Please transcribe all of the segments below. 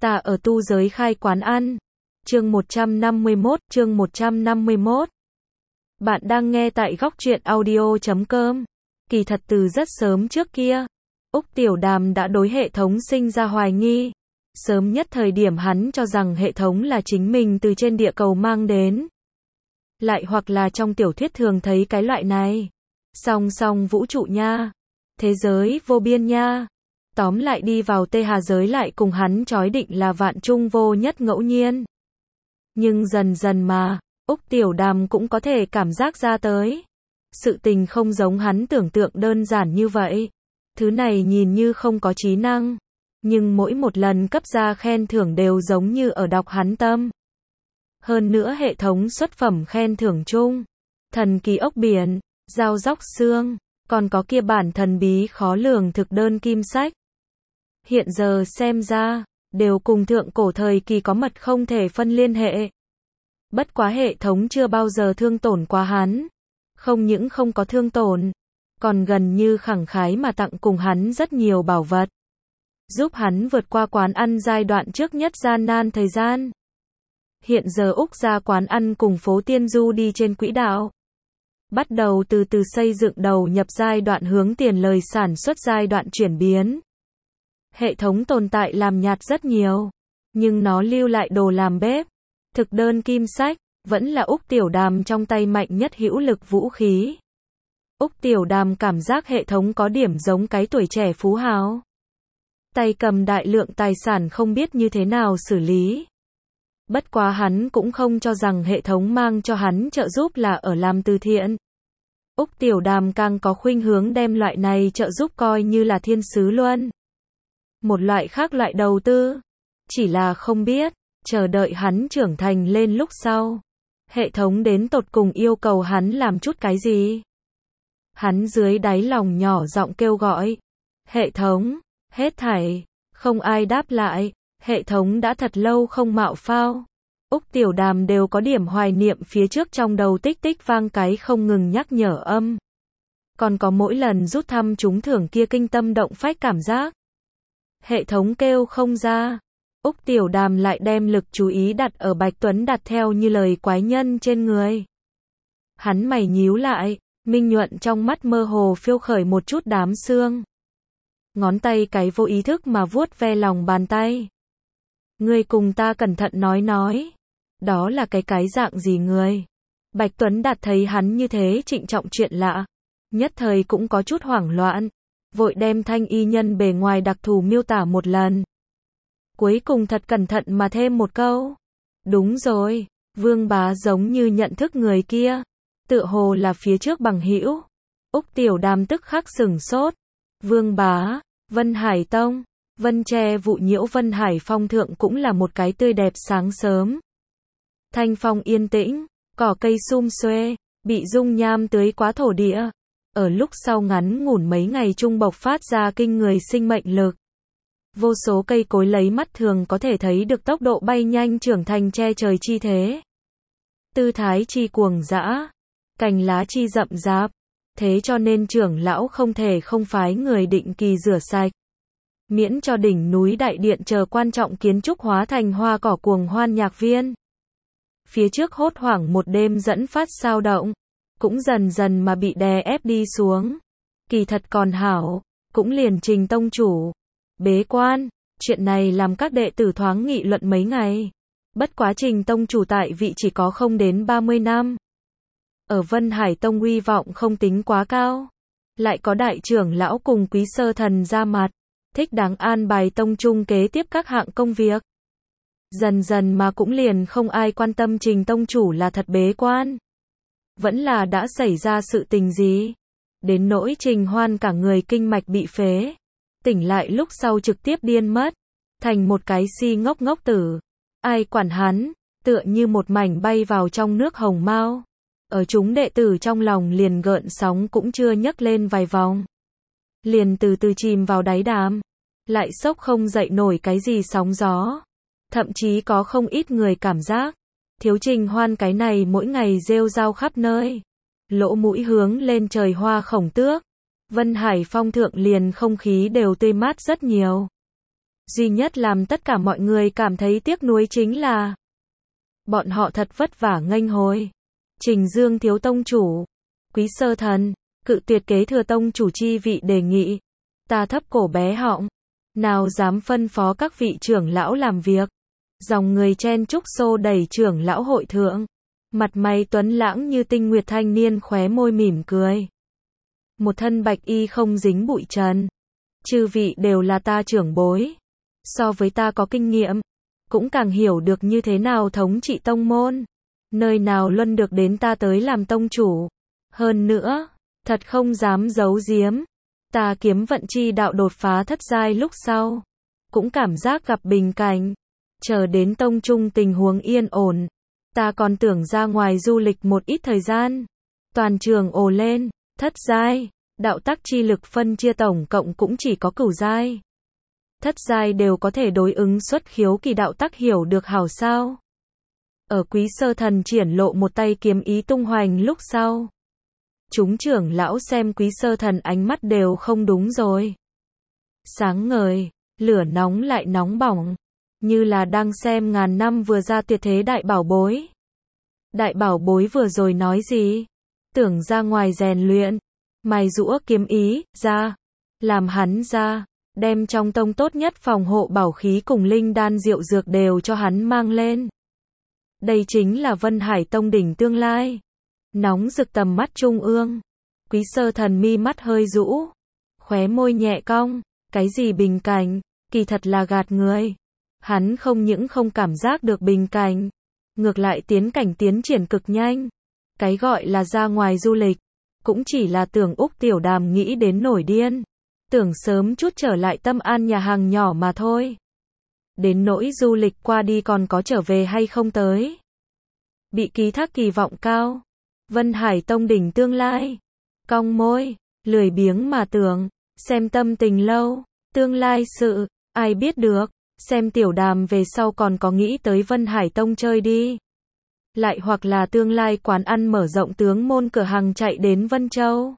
Ta ở tu giới khai quán ăn. Chương 151. Bạn đang nghe tại góc truyện audio.com. Kỳ thật từ rất sớm trước kia, Úc Tiểu Đàm đã đối hệ thống sinh ra hoài nghi. Sớm nhất thời điểm hắn cho rằng hệ thống là chính mình từ trên địa cầu mang đến. Lại hoặc là trong tiểu thuyết thường thấy cái loại này. Song song vũ trụ nha. Thế giới vô biên nha. Tóm lại đi vào Tê Hà giới lại cùng hắn chói định là vạn trung vô nhất ngẫu nhiên. Nhưng dần dần mà, Úc Tiểu Đàm cũng có thể cảm giác ra tới. Sự tình không giống hắn tưởng tượng đơn giản như vậy. Thứ này nhìn như không có trí năng. Nhưng mỗi một lần cấp ra khen thưởng đều giống như ở đọc hắn tâm. Hơn nữa hệ thống xuất phẩm khen thưởng chung. Thần kỳ ốc biển, dao róc xương, còn có kia bản thần bí khó lường thực đơn kim sách. Hiện giờ xem ra, đều cùng thượng cổ thời kỳ có mật không thể phân liên hệ. Bất quá hệ thống chưa bao giờ thương tổn quá hắn. Không những không có thương tổn, còn gần như khẳng khái mà tặng cùng hắn rất nhiều bảo vật. Giúp hắn vượt qua quán ăn giai đoạn trước nhất gian nan thời gian. Hiện giờ Úc ra quán ăn cùng phố Tiên Du đi trên quỹ đạo. Bắt đầu từ từ xây dựng đầu nhập giai đoạn hướng tiền lời sản xuất giai đoạn chuyển biến. Hệ thống tồn tại làm nhạt rất nhiều, nhưng nó lưu lại đồ làm bếp. Thực đơn kim sách, vẫn là Úc Tiểu Đàm trong tay mạnh nhất hữu lực vũ khí. Úc Tiểu Đàm cảm giác hệ thống có điểm giống cái tuổi trẻ phú hào. Tay cầm đại lượng tài sản không biết như thế nào xử lý. Bất quá hắn cũng không cho rằng hệ thống mang cho hắn trợ giúp là ở làm từ thiện. Úc Tiểu Đàm càng có khuynh hướng đem loại này trợ giúp coi như là thiên sứ luân. Một loại khác loại đầu tư. Chỉ là không biết, chờ đợi hắn trưởng thành lên lúc sau. Hệ thống đến tột cùng yêu cầu hắn làm chút cái gì? Hắn dưới đáy lòng nhỏ giọng kêu gọi. Hệ thống, hết thảy, không ai đáp lại. Hệ thống đã thật lâu không mạo phao. Úc Tiểu Đàm đều có điểm hoài niệm phía trước trong đầu tích tích vang cái không ngừng nhắc nhở âm. Còn có mỗi lần rút thăm trúng thưởng kia kinh tâm động phách cảm giác. Hệ thống kêu không ra. Úc Tiểu Đàm lại đem lực chú ý đặt ở Bạch Tuấn đặt theo như lời quái nhân trên người. Hắn mày nhíu lại, minh nhuận trong mắt mơ hồ phiêu khởi một chút đám xương. Ngón tay cái vô ý thức mà vuốt ve lòng bàn tay. Ngươi cùng ta cẩn thận nói. Đó là cái dạng gì người? Bạch Tuấn Đạt thấy hắn như thế trịnh trọng chuyện lạ. Nhất thời cũng có chút hoảng loạn. Vội đem thanh y nhân bề ngoài đặc thù miêu tả một lần. Cuối cùng thật cẩn thận mà thêm một câu. Đúng rồi, Vương Bá giống như nhận thức người kia. Tựa hồ là phía trước bằng hữu. Úc Tiểu Đàm tức khắc sửng sốt. Vương Bá, Vân Hải Tông, Vân Tre vụ nhiễu Vân Hải Phong thượng cũng là một cái tươi đẹp sáng sớm. Thanh phong yên tĩnh, cỏ cây sum xuê, bị dung nham tưới quá thổ địa. Ở lúc sau ngắn ngủn mấy ngày chung bộc phát ra kinh người sinh mệnh lực. Vô số cây cối lấy mắt thường có thể thấy được tốc độ bay nhanh trưởng thành che trời chi thế. Tư thái chi cuồng dã, cành lá chi rậm rạp. Thế cho nên trưởng lão không thể không phái người định kỳ rửa sạch. Miễn cho đỉnh núi đại điện chờ quan trọng kiến trúc hóa thành hoa cỏ cuồng hoan nhạc viên. Phía trước hốt hoảng một đêm dẫn phát sao động, cũng dần dần mà bị đè ép đi xuống. Kỳ thật còn hảo, cũng liền Trình tông chủ. Bế quan, chuyện này làm các đệ tử thoáng nghị luận mấy ngày. Bất quá Trình tông chủ tại vị chỉ có không đến 30 năm. Ở Vân Hải Tông uy vọng không tính quá cao. Lại có đại trưởng lão cùng quý sơ thần ra mặt. Thích đáng an bài tông trung kế tiếp các hạng công việc. Dần dần mà cũng liền không ai quan tâm Trình tông chủ là thật bế quan. Vẫn là đã xảy ra sự tình gì. Đến nỗi Trình Hoan cả người kinh mạch bị phế. Tỉnh lại lúc sau trực tiếp điên mất. Thành một cái si ngốc ngốc tử. Ai quản hắn, tựa như một mảnh bay vào trong nước hồng mao. Ở chúng đệ tử trong lòng liền gợn sóng cũng chưa nhấc lên vài vòng. Liền từ từ chìm vào đáy đàm. Lại sốc không dậy nổi cái gì sóng gió. Thậm chí có không ít người cảm giác. Thiếu Trình Hoan cái này mỗi ngày rêu rao khắp nơi. Lỗ mũi hướng lên trời hoa khổng tước. Vân Hải Phong thượng liền không khí đều tươi mát rất nhiều. Duy nhất làm tất cả mọi người cảm thấy tiếc nuối chính là bọn họ thật vất vả nghênh hồi Trình Dương thiếu tông chủ. Quý Sơ Thần cự tuyệt kế thừa tông chủ chi vị đề nghị. Ta thấp cổ bé họng, nào dám phân phó các vị trưởng lão làm việc. Dòng người chen chúc xô đẩy trưởng lão hội thượng. Mặt mày tuấn lãng như tinh nguyệt thanh niên khóe môi mỉm cười. Một thân bạch y không dính bụi trần. Chư vị đều là ta trưởng bối. So với ta có kinh nghiệm, cũng càng hiểu được như thế nào thống trị tông môn. Nơi nào luân được đến ta tới làm tông chủ. Hơn nữa, thật không dám giấu giếm. Ta kiếm vận chi đạo đột phá thất giai lúc sau. Cũng cảm giác gặp bình cảnh. Chờ đến tông trung tình huống yên ổn. Ta còn tưởng ra ngoài du lịch một ít thời gian. Toàn trường ồ lên, thất giai, đạo tắc chi lực phân chia tổng cộng cũng chỉ có cửu giai. Thất giai đều có thể đối ứng xuất khiếu kỳ đạo tắc hiểu được hảo sao. Ở Quý Sơ Thần triển lộ một tay kiếm ý tung hoành lúc sau. Chúng trưởng lão xem Quý Sơ Thần ánh mắt đều không đúng rồi. Sáng ngời, lửa nóng lại nóng bỏng. Như là đang xem ngàn năm vừa ra tuyệt thế đại bảo bối. Đại bảo bối vừa rồi nói gì? Tưởng ra ngoài rèn luyện. Mài giũa kiếm ý, ra. Làm hắn ra. Đem trong tông tốt nhất phòng hộ bảo khí cùng linh đan diệu dược đều cho hắn mang lên. Đây chính là Vân Hải Tông đỉnh tương lai. Nóng rực tầm mắt trung ương. Quý Sơ Thần mi mắt hơi rũ. Khóe môi nhẹ cong. Cái gì bình cảnh, kỳ thật là gạt người. Hắn không những không cảm giác được bình cảnh. Ngược lại tiến cảnh tiến triển cực nhanh. Cái gọi là ra ngoài du lịch. Cũng chỉ là tưởng Úc Tiểu Đàm nghĩ đến nổi điên. Tưởng sớm chút trở lại Tâm An nhà hàng nhỏ mà thôi. Đến nỗi du lịch qua đi còn có trở về hay không tới. Bị ký thác kỳ vọng cao. Vân Hải Tông đỉnh tương lai. Cong môi, lười biếng mà tưởng. Xem tâm tình lâu. Tương lai sự, ai biết được. Xem Tiểu Đàm về sau còn có nghĩ tới Vân Hải Tông chơi đi. Lại hoặc là tương lai quán ăn mở rộng tướng môn cửa hàng chạy đến Vân Châu.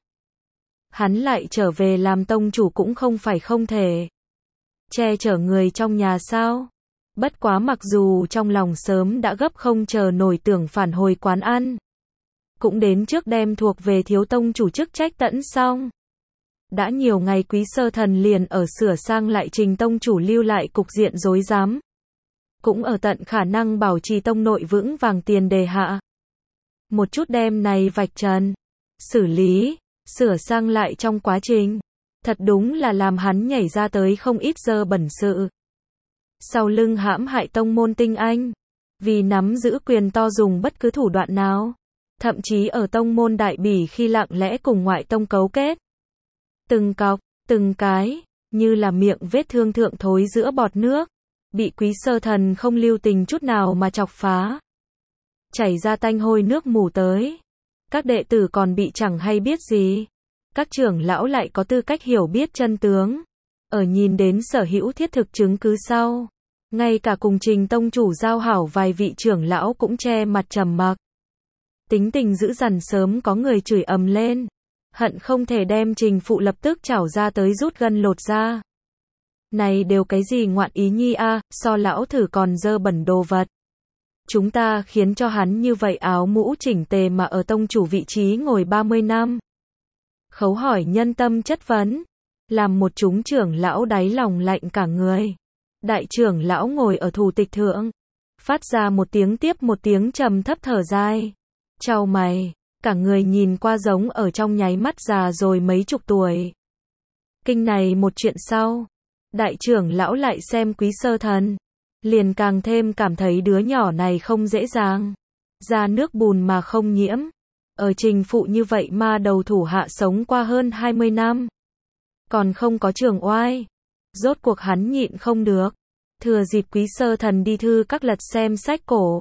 Hắn lại trở về làm tông chủ cũng không phải không thể. Che chở người trong nhà sao? Bất quá mặc dù trong lòng sớm đã gấp không chờ nổi tưởng phản hồi quán ăn. Cũng đến trước đem thuộc về thiếu tông chủ chức trách tẫn xong. Đã nhiều ngày Quý Sơ Thần liền ở sửa sang lại trình tông chủ lưu lại cục diện rối rắm. Cũng ở tận khả năng bảo trì tông nội vững vàng tiền đề hạ. Một chút đem này vạch trần, xử lý, sửa sang lại trong quá trình. Thật đúng là làm hắn nhảy ra tới không ít dơ bẩn sự. Sau lưng hãm hại tông môn tinh anh. Vì nắm giữ quyền to dùng bất cứ thủ đoạn nào. Thậm chí ở tông môn đại bỉ khi lặng lẽ cùng ngoại tông cấu kết. Từng cọc, từng cái, như là miệng vết thương thượng thối giữa bọt nước. Bị Quý Sơ Thần không lưu tình chút nào mà chọc phá. Chảy ra tanh hôi nước mù tới. Các đệ tử còn bị chẳng hay biết gì. Các trưởng lão lại có tư cách hiểu biết chân tướng. Ở nhìn đến sở hữu thiết thực chứng cứ sau. Ngay cả cùng Trình tông chủ giao hảo vài vị trưởng lão cũng che mặt trầm mặc. Tính tình dữ dằn sớm có người chửi ầm lên. Hận không thể đem Trình phụ lập tức chảo ra tới rút gân lột ra. Này đều cái gì ngoạn ý nhi a, so lão thử còn dơ bẩn đồ vật. Chúng ta khiến cho hắn như vậy áo mũ chỉnh tề mà ở tông chủ vị trí ngồi 30 năm. Khấu hỏi nhân tâm chất vấn. Làm một chúng trưởng lão đáy lòng lạnh cả người. Đại trưởng lão ngồi ở thủ tịch thượng. Phát ra một tiếng tiếp một tiếng trầm thấp thở dài. Chau mày, cả người nhìn qua giống ở trong nháy mắt già rồi mấy chục tuổi. Kinh này một chuyện sau. Đại trưởng lão lại xem Quý Sơ Thần. Liền càng thêm cảm thấy đứa nhỏ này không dễ dàng. Ra nước bùn mà không nhiễm. Ở Trình phụ như vậy mà đầu thủ hạ sống qua hơn 20 năm. Còn không có trường oai. Rốt cuộc hắn nhịn không được. Thừa dịp Quý Sơ Thần đi thư các lật xem sách cổ.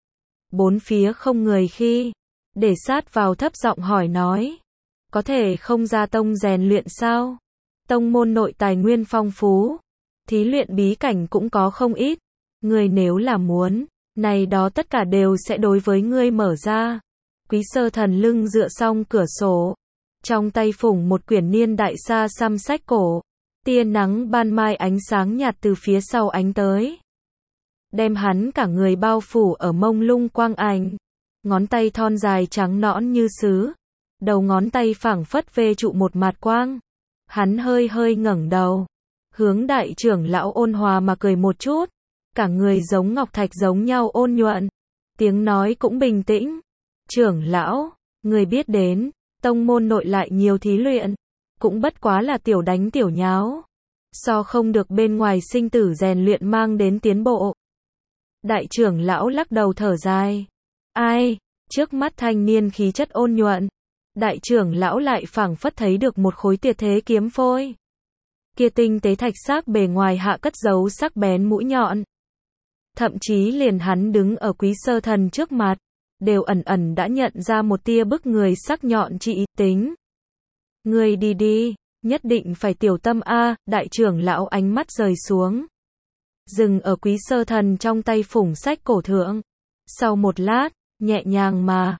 Bốn phía không người khi. Để sát vào thấp giọng hỏi nói. Có thể không ra tông rèn luyện sao? Tông môn nội tài nguyên phong phú. Thí luyện bí cảnh cũng có không ít. Ngươi nếu là muốn, này đó tất cả đều sẽ đối với ngươi mở ra. Quý Sơ Thần lưng dựa xong cửa sổ. Trong tay phủng một quyển niên đại xa xăm sách cổ. Tia nắng ban mai ánh sáng nhạt từ phía sau ánh tới, đem hắn cả người bao phủ ở mông lung quang ảnh. Ngón tay thon dài trắng nõn như sứ, đầu ngón tay phảng phất vê trụ một mạt quang. Hắn hơi hơi ngẩng đầu, hướng đại trưởng lão ôn hòa mà cười một chút, cả người giống ngọc thạch giống nhau ôn nhuận, tiếng nói cũng bình tĩnh. Trưởng lão, người biết đến, tông môn nội lại nhiều thí luyện, cũng bất quá là tiểu đánh tiểu nháo, so không được bên ngoài sinh tử rèn luyện mang đến tiến bộ. Đại trưởng lão lắc đầu thở dài. Ai, trước mắt thanh niên khí chất ôn nhuận, đại trưởng lão lại phảng phất thấy được một khối tuyệt thế kiếm phôi. Kia tinh tế thạch sắc bề ngoài hạ cất giấu sắc bén mũi nhọn. Thậm chí liền hắn đứng ở Quý Sơ Thần trước mặt, đều ẩn ẩn đã nhận ra một tia bức người sắc nhọn trị tính. Người đi đi, nhất định phải tiểu tâm a. Đại trưởng lão ánh mắt rời xuống, dừng ở Quý Sơ Thần trong tay phủng sách cổ thượng. Sau một lát, nhẹ nhàng mà,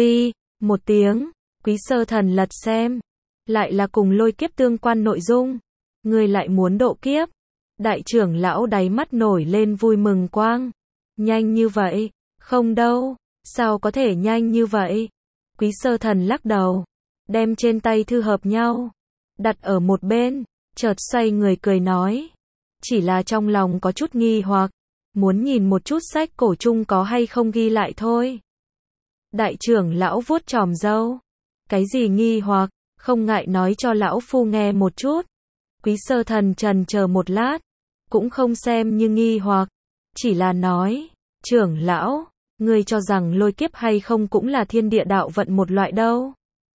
một tiếng, Quý Sơ Thần lật xem, lại là cùng lôi kiếp tương quan nội dung. Người lại muốn độ kiếp? Đại trưởng lão đáy mắt nổi lên vui mừng quang. Nhanh như vậy? Không đâu, sao có thể nhanh như vậy? Quý Sơ Thần lắc đầu, đem trên tay thư hợp nhau, đặt ở một bên, chợt xoay người cười nói. Chỉ là trong lòng có chút nghi hoặc, muốn nhìn một chút sách cổ chung có hay không ghi lại thôi. Đại trưởng lão vuốt chòm râu. Cái gì nghi hoặc, không ngại nói cho lão phu nghe một chút. Quý Sơ Thần trần chờ một lát, cũng không xem như nghi hoặc, chỉ là nói, trưởng lão, ngươi cho rằng lôi kiếp hay không cũng là thiên địa đạo vận một loại đâu.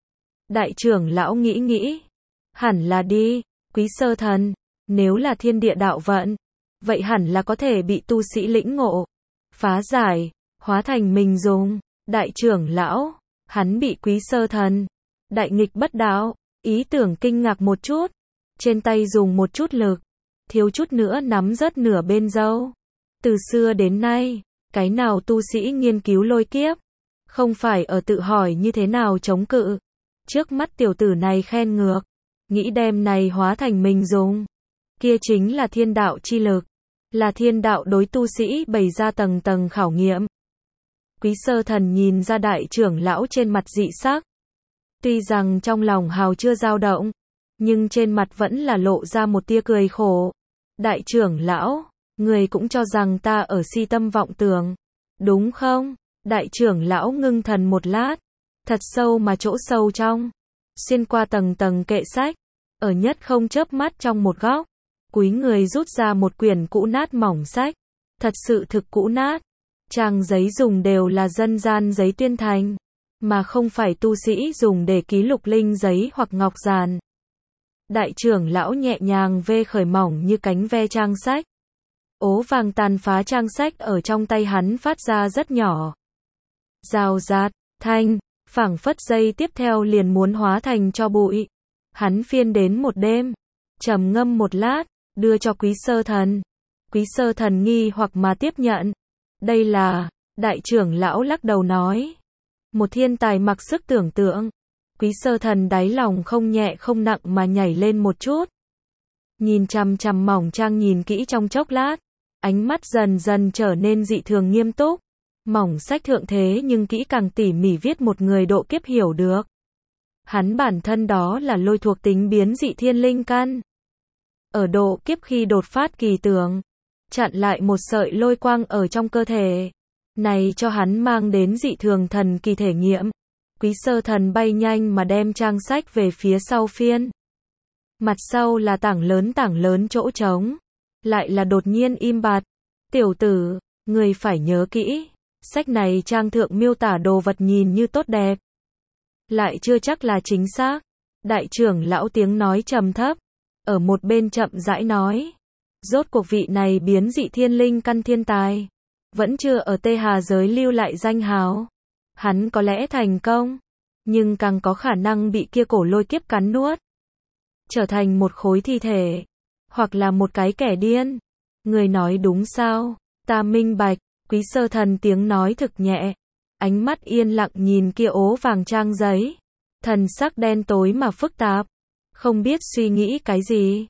Đại trưởng lão nghĩ nghĩ, hẳn là đi. Quý Sơ Thần, nếu là thiên địa đạo vận, vậy hẳn là có thể bị tu sĩ lĩnh ngộ, phá giải, hóa thành mình dùng. Đại trưởng lão, hắn bị Quý Sơ Thần, đại nghịch bất đạo, ý tưởng kinh ngạc một chút, trên tay dùng một chút lực, thiếu chút nữa nắm rớt nửa bên râu. Từ xưa đến nay, cái nào tu sĩ nghiên cứu lôi kiếp, không phải ở tự hỏi như thế nào chống cự. Trước mắt tiểu tử này khen ngược, nghĩ đem này hóa thành mình dùng. Kia chính là thiên đạo chi lực, là thiên đạo đối tu sĩ bày ra tầng tầng khảo nghiệm. Quý Sơ Thần nhìn ra đại trưởng lão trên mặt dị sắc. Tuy rằng trong lòng hào chưa dao động, nhưng trên mặt vẫn là lộ ra một tia cười khổ. Đại trưởng lão, người cũng cho rằng ta ở si tâm vọng tưởng, đúng không? Đại trưởng lão ngưng thần một lát, thật sâu mà chỗ sâu trong, xuyên qua tầng tầng kệ sách, ở nhất không chớp mắt trong một góc, cúi người rút ra một quyển cũ nát mỏng sách, thật sự thực cũ nát. Trang giấy dùng đều là dân gian giấy tuyên thành, mà không phải tu sĩ dùng để ký lục linh giấy hoặc ngọc giàn. Đại trưởng lão nhẹ nhàng vê khởi mỏng như cánh ve trang sách. Ố vàng tàn phá trang sách ở trong tay hắn phát ra rất nhỏ. Rào rạt, thanh, phảng phất giây tiếp theo liền muốn hóa thành cho bụi. Hắn phiên đến một đêm, trầm ngâm một lát, đưa cho Quý Sơ Thần. Quý Sơ Thần nghi hoặc mà tiếp nhận. Đây là, đại trưởng lão lắc đầu nói. Một thiên tài mặc sức tưởng tượng. Quý Sơ Thần đáy lòng không nhẹ không nặng mà nhảy lên một chút. Nhìn chằm chằm mỏng trang nhìn kỹ trong chốc lát, ánh mắt dần dần trở nên dị thường nghiêm túc. Mỏng sách thượng thế nhưng kỹ càng tỉ mỉ viết một người độ kiếp hiểu được. Hắn bản thân đó là lôi thuộc tính biến dị thiên linh căn. Ở độ kiếp khi đột phát kỳ tưởng, chặn lại một sợi lôi quang ở trong cơ thể. Này cho hắn mang đến dị thường thần kỳ thể nghiệm. Quý Sơ Thần bay nhanh mà đem trang sách về phía sau phiên. Mặt sau là tảng lớn chỗ trống. Lại là đột nhiên im bặt. Tiểu tử, người phải nhớ kỹ. Sách này trang thượng miêu tả đồ vật nhìn như tốt đẹp, lại chưa chắc là chính xác. Đại trưởng lão tiếng nói trầm thấp, ở một bên chậm rãi nói. Rốt cuộc vị này biến dị thiên linh căn thiên tài, vẫn chưa ở Tê Hà giới lưu lại danh hào. Hắn có lẽ thành công, nhưng càng có khả năng bị kia cổ lôi kiếp cắn nuốt, trở thành một khối thi thể, hoặc là một cái kẻ điên. Người nói đúng sao? Ta minh bạch. Quý Sơ Thần tiếng nói thực nhẹ, ánh mắt yên lặng nhìn kia ố vàng trang giấy, thần sắc đen tối mà phức tạp, không biết suy nghĩ cái gì.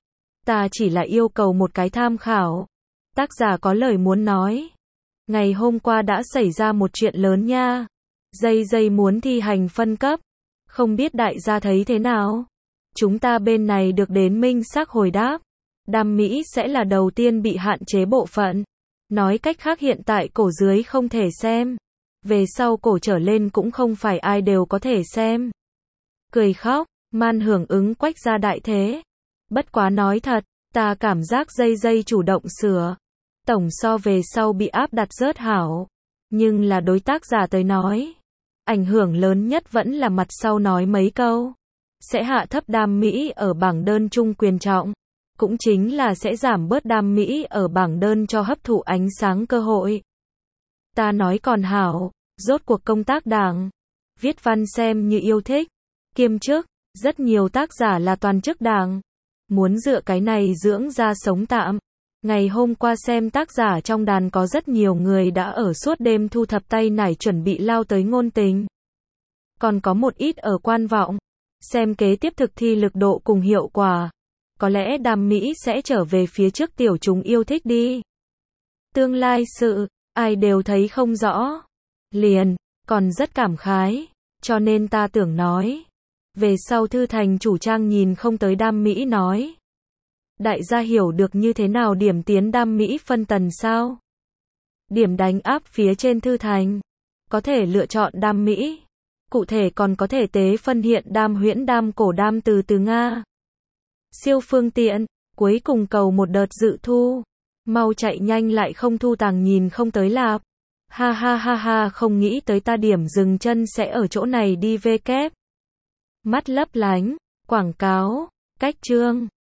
Ta chỉ là yêu cầu một cái tham khảo. Tác giả có lời muốn nói. Ngày hôm qua đã xảy ra một chuyện lớn nha. Dây dây muốn thi hành phân cấp. Không biết đại gia thấy thế nào? Chúng ta bên này được đến minh xác hồi đáp. Đam mỹ sẽ là đầu tiên bị hạn chế bộ phận. Nói cách khác hiện tại cổ dưới không thể xem. Về sau cổ trở lên cũng không phải ai đều có thể xem. Cười khóc, man hưởng ứng quách ra đại thế. Bất quá nói thật, ta cảm giác dây dây chủ động sửa. Tổng so về sau bị áp đặt rớt hảo. Nhưng là đối tác giả tới nói. Ảnh hưởng lớn nhất vẫn là mặt sau nói mấy câu. Sẽ hạ thấp đam mỹ ở bảng đơn chung quyền trọng. Cũng chính là sẽ giảm bớt đam mỹ ở bảng đơn cho hấp thụ ánh sáng cơ hội. Ta nói còn hảo, rốt cuộc công tác đảng. Viết văn xem như yêu thích. Kiêm chức, rất nhiều tác giả là toàn chức đảng. Muốn dựa cái này dưỡng ra sống tạm. Ngày hôm qua xem tác giả trong đàn có rất nhiều người đã ở suốt đêm thu thập tay nải chuẩn bị lao tới ngôn tình. Còn có một ít ở quan vọng. Xem kế tiếp thực thi lực độ cùng hiệu quả. Có lẽ đam mỹ sẽ trở về phía trước tiểu chúng yêu thích đi. Tương lai sự, ai đều thấy không rõ. Liền, còn rất cảm khái. Cho nên ta tưởng nói. Về sau thư thành chủ trang nhìn không tới đam mỹ nói. Đại gia hiểu được như thế nào điểm tiến đam mỹ phân tần sao? Điểm đánh áp phía trên thư thành. Có thể lựa chọn đam mỹ. Cụ thể còn có thể tế phân hiện đam huyễn đam cổ đam từ Nga. Siêu phương tiện, cuối cùng cầu một đợt dự thu. Mau chạy nhanh lại không thu tàng nhìn không tới lạp. Ha ha ha ha không nghĩ tới ta điểm dừng chân sẽ ở chỗ này đi về kép. Mắt lấp lánh, quảng cáo, cách chương.